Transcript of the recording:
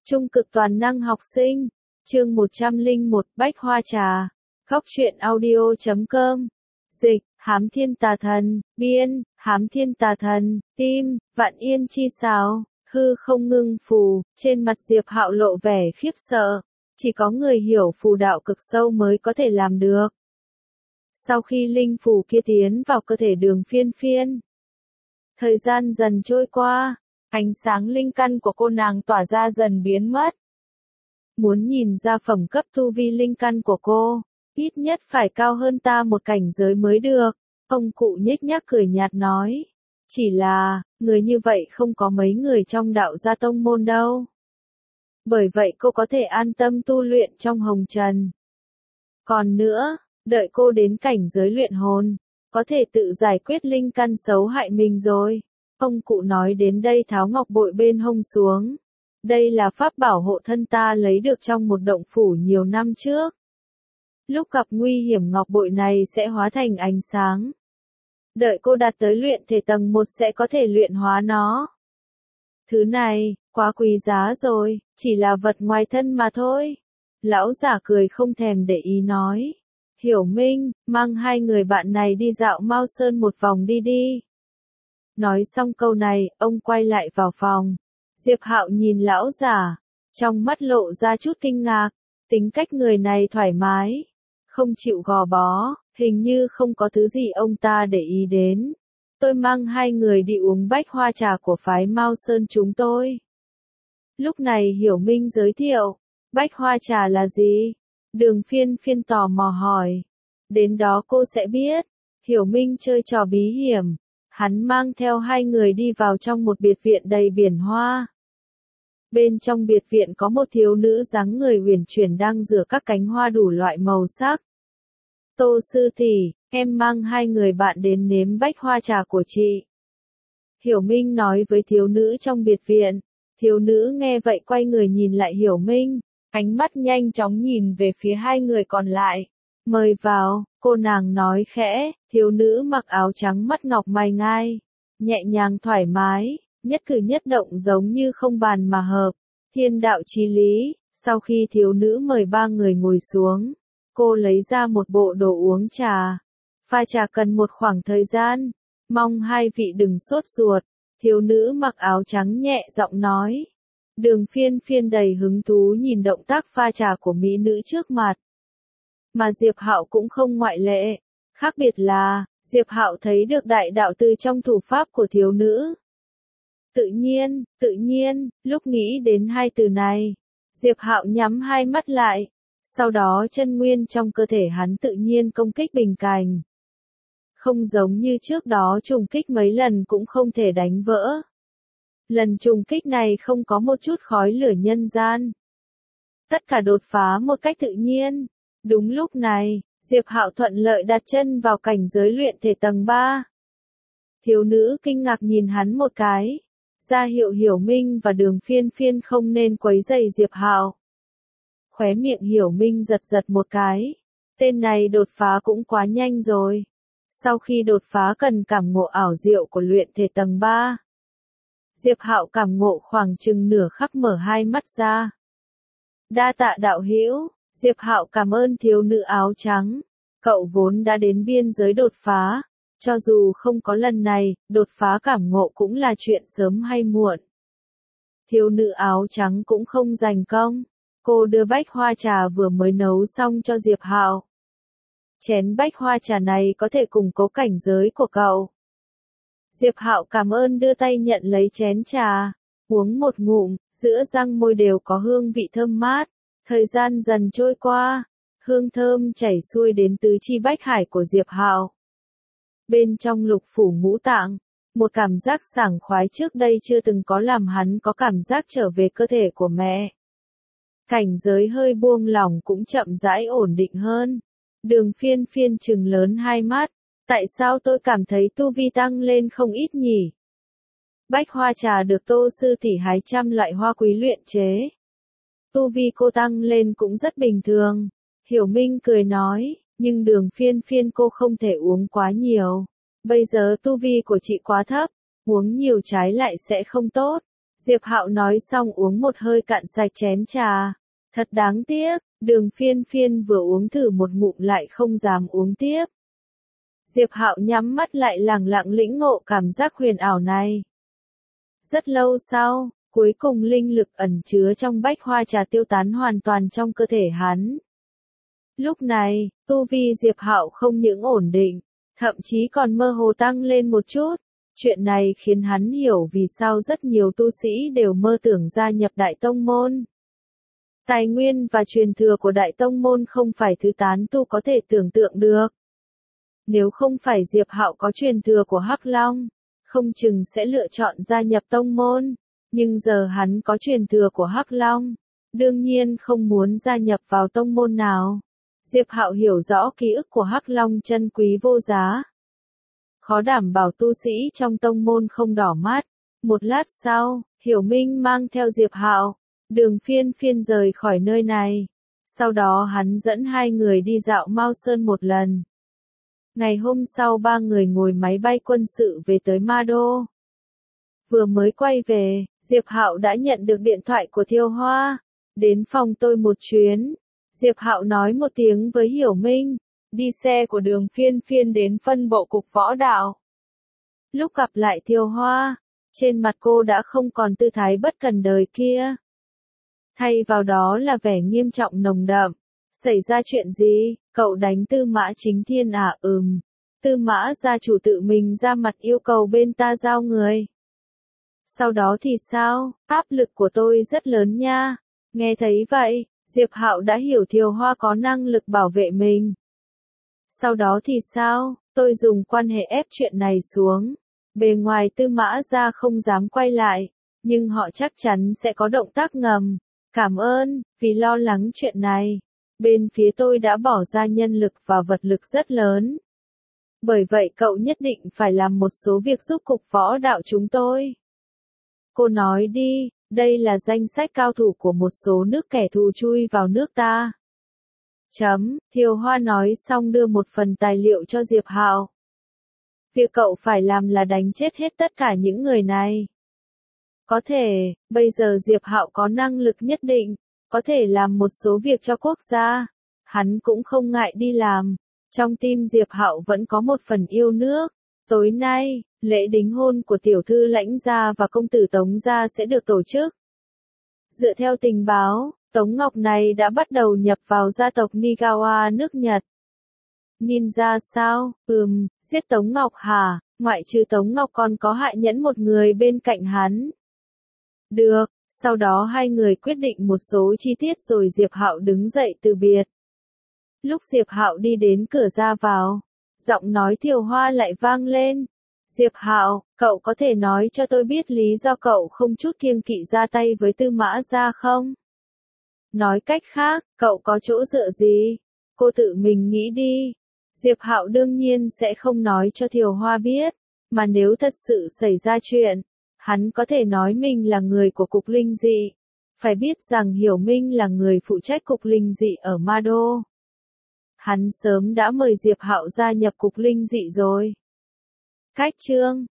Trung cực toàn năng học sinh. Chương 101 Bách Hoa Trà. Góc truyện audio.com. Dịch, Hám Thiên Tà Thần. Biên, Hám Thiên Tà Thần. Tim, Vạn Yên Chi Sào. Hư không ngưng phù. Trên mặt Diệp Hạo lộ vẻ khiếp sợ. Chỉ có người hiểu phù đạo cực sâu mới có thể làm được. Sau khi linh phù kia tiến vào cơ thể Đường Phiên Phiên, thời gian dần trôi qua, ánh sáng linh căn của cô nàng tỏa ra dần biến mất. Muốn nhìn ra phẩm cấp tu vi linh căn của cô, ít nhất phải cao hơn ta một cảnh giới mới được. Ông cụ nhếch nhác cười nhạt nói. Chỉ là, người như vậy không có mấy người trong đạo gia tông môn đâu. Bởi vậy cô có thể an tâm tu luyện trong hồng trần. Còn nữa, đợi cô đến cảnh giới luyện hồn, có thể tự giải quyết linh căn xấu hại mình rồi. Ông cụ nói đến đây tháo ngọc bội bên hông xuống. Đây là pháp bảo hộ thân ta lấy được trong một động phủ nhiều năm trước. Lúc gặp nguy hiểm ngọc bội này sẽ hóa thành ánh sáng. Đợi cô đạt tới luyện thể tầng 1 sẽ có thể luyện hóa nó. Thứ này, quá quý giá rồi, chỉ là vật ngoài thân mà thôi. Lão giả cười không thèm để ý nói. Hiểu Minh, mang hai người bạn này đi dạo Mao Sơn một vòng đi đi. Nói xong câu này, ông quay lại vào phòng. Diệp Hạo nhìn lão giả, trong mắt lộ ra chút kinh ngạc. Tính cách người này thoải mái, không chịu gò bó, hình như không có thứ gì ông ta để ý đến. Tôi mang hai người đi uống bách hoa trà của phái Mao Sơn chúng tôi. Lúc này Hiểu Minh giới thiệu, bách hoa trà là gì? Đường Phiên Phiên tò mò hỏi. Đến đó cô sẽ biết. Hiểu Minh chơi trò bí hiểm. Hắn mang theo hai người đi vào trong một biệt viện đầy biển hoa. Bên trong biệt viện có một thiếu nữ dáng người uyển chuyển đang rửa các cánh hoa đủ loại màu sắc. Tô sư tỷ, em mang hai người bạn đến nếm bách hoa trà của chị. Hiểu Minh nói với thiếu nữ trong biệt viện. Thiếu nữ nghe vậy quay người nhìn lại Hiểu Minh. Ánh mắt nhanh chóng nhìn về phía hai người còn lại. Mời vào, cô nàng nói khẽ. Thiếu nữ mặc áo trắng mắt ngọc mày ngai. Nhẹ nhàng thoải mái, nhất cử nhất động giống như không bàn mà hợp. Thiên đạo chí lý. Sau khi thiếu nữ mời ba người ngồi xuống, cô lấy ra một bộ đồ uống trà. Pha trà cần một khoảng thời gian, mong hai vị đừng sốt ruột. Thiếu nữ mặc áo trắng nhẹ giọng nói. Đường Phiên Phiên đầy hứng thú nhìn động tác pha trà của mỹ nữ trước mặt. Mà Diệp Hạo cũng không ngoại lệ. Khác biệt là, Diệp Hạo thấy được đại đạo từ trong thủ pháp của thiếu nữ. Tự nhiên, lúc nghĩ đến hai từ này, Diệp Hạo nhắm hai mắt lại. Sau đó chân nguyên trong cơ thể hắn tự nhiên công kích bình cảnh. Không giống như trước đó trùng kích mấy lần cũng không thể đánh vỡ. Lần trùng kích này không có một chút khói lửa nhân gian. Tất cả đột phá một cách tự nhiên. Đúng lúc này, Diệp Hạo thuận lợi đặt chân vào cảnh giới luyện thể tầng 3. Thiếu nữ kinh ngạc nhìn hắn một cái. Ra hiệu Hiểu Minh và Đường Phiên Phiên không nên quấy rầy Diệp Hạo. Khóe miệng Hiểu Minh giật giật một cái. Tên này đột phá cũng quá nhanh rồi. Sau khi đột phá cần cảm ngộ ảo diệu của luyện thể tầng 3. Diệp Hạo cảm ngộ khoảng chừng nửa khắc mở hai mắt ra. Đa tạ đạo hữu. Diệp Hạo cảm ơn thiếu nữ áo trắng. Cậu vốn đã đến biên giới đột phá. Cho dù không có lần này, đột phá cảm ngộ cũng là chuyện sớm hay muộn. Thiếu nữ áo trắng cũng không giành công. Cô đưa bách hoa trà vừa mới nấu xong cho Diệp Hạo. Chén bách hoa trà này có thể củng cố cảnh giới của cậu. Diệp Hạo cảm ơn đưa tay nhận lấy chén trà. Uống một ngụm, giữa răng môi đều có hương vị thơm mát. Thời gian dần trôi qua, hương thơm chảy xuôi đến tứ chi bách hải của Diệp Hạo. Bên trong lục phủ ngũ tạng, một cảm giác sảng khoái trước đây chưa từng có làm hắn có cảm giác trở về cơ thể của mẹ. Cảnh giới hơi buông lỏng cũng chậm rãi ổn định hơn. Đường Phiên Phiên trừng lớn hai mắt. Tại sao tôi cảm thấy tu vi tăng lên không ít nhỉ? Bách hoa trà được Tô sư tỷ hái trăm loại hoa quý luyện chế. Tu vi cô tăng lên cũng rất bình thường. Hiểu Minh cười nói, nhưng Đường Phiên Phiên cô không thể uống quá nhiều. Bây giờ tu vi của chị quá thấp, uống nhiều trái lại sẽ không tốt. Diệp Hạo nói xong uống một hơi cạn sạch chén trà. Thật đáng tiếc, Đường Phiên Phiên vừa uống thử một ngụm lại không dám uống tiếp. Diệp Hạo nhắm mắt lại lẳng lặng lĩnh ngộ cảm giác huyền ảo này. Rất lâu sau, cuối cùng linh lực ẩn chứa trong bách hoa trà tiêu tán hoàn toàn trong cơ thể hắn. Lúc này, tu vi Diệp Hạo không những ổn định, thậm chí còn mơ hồ tăng lên một chút. Chuyện này khiến hắn hiểu vì sao rất nhiều tu sĩ đều mơ tưởng gia nhập Đại Tông Môn. Tài nguyên và truyền thừa của Đại Tông Môn không phải thứ tán tu có thể tưởng tượng được. Nếu không phải Diệp Hạo có truyền thừa của Hắc Long, không chừng sẽ lựa chọn gia nhập Tông Môn. Nhưng giờ hắn có truyền thừa của Hắc Long, đương nhiên không muốn gia nhập vào Tông Môn nào. Diệp Hạo hiểu rõ ký ức của Hắc Long chân quý vô giá. Khó đảm bảo tu sĩ trong Tông Môn không đỏ mắt. Một lát sau, Hiểu Minh mang theo Diệp Hạo, Đường Phiên Phiên rời khỏi nơi này. Sau đó hắn dẫn hai người đi dạo Mao Sơn một lần. Ngày hôm sau ba người ngồi máy bay quân sự về tới Ma Đô. Vừa mới quay về, Diệp Hạo đã nhận được điện thoại của Thiêu Hoa. Đến phòng tôi một chuyến. Diệp Hạo nói một tiếng với Hiểu Minh. Đi xe của Đường Phiên Phiên đến phân bộ cục võ đạo. Lúc gặp lại Thiêu Hoa, trên mặt cô đã không còn tư thái bất cần đời kia. Thay vào đó là vẻ nghiêm trọng nồng đậm. Xảy ra chuyện gì? Cậu đánh Tư Mã Chính Thiên à? Tư Mã gia chủ tự mình ra mặt yêu cầu bên ta giao người. Sau đó thì sao? Áp lực của tôi rất lớn nha. Nghe thấy vậy, Diệp Hạo đã hiểu Thiều Hoa có năng lực bảo vệ mình. Sau đó thì sao? Tôi dùng quan hệ ép chuyện này xuống. Bề ngoài Tư Mã gia không dám quay lại, nhưng họ chắc chắn sẽ có động tác ngầm. Cảm ơn, vì lo lắng chuyện này. Bên phía tôi đã bỏ ra nhân lực và vật lực rất lớn. Bởi vậy cậu nhất định phải làm một số việc giúp cục võ đạo chúng tôi. Cô nói đi, đây là danh sách cao thủ của một số nước kẻ thù chui vào nước ta. Thiều Hoa nói xong đưa một phần tài liệu cho Diệp Hạo. Việc cậu phải làm là đánh chết hết tất cả những người này. Có thể, bây giờ Diệp Hạo có năng lực nhất định, có thể làm một số việc cho quốc gia. Hắn cũng không ngại đi làm. Trong tim Diệp Hạo vẫn có một phần yêu nước. Tối nay, lễ đính hôn của tiểu thư Lãnh gia và công tử Tống gia sẽ được tổ chức. Dựa theo tình báo, Tống Ngọc này đã bắt đầu nhập vào gia tộc Nigawa nước Nhật. Ninja sao? Giết Tống Ngọc hả? Ngoại trừ Tống Ngọc còn có Hạ Nhẫn một người bên cạnh hắn. Được, sau đó hai người quyết định một số chi tiết rồi Diệp Hạo đứng dậy từ biệt. Lúc Diệp Hạo đi đến cửa ra vào, giọng nói Thiều Hoa lại vang lên. Diệp Hạo, cậu có thể nói cho tôi biết lý do cậu không chút kiêng kỵ ra tay với Tư Mã gia không? Nói cách khác, cậu có chỗ dựa gì? Cô tự mình nghĩ đi. Diệp Hạo đương nhiên sẽ không nói cho Thiều Hoa biết, mà nếu thật sự xảy ra chuyện, hắn có thể nói mình là người của cục linh dị. Phải biết rằng Hiểu Minh là người phụ trách cục linh dị ở Ma Đô. Hắn sớm đã mời Diệp Hạo gia nhập cục linh dị rồi. Cách chương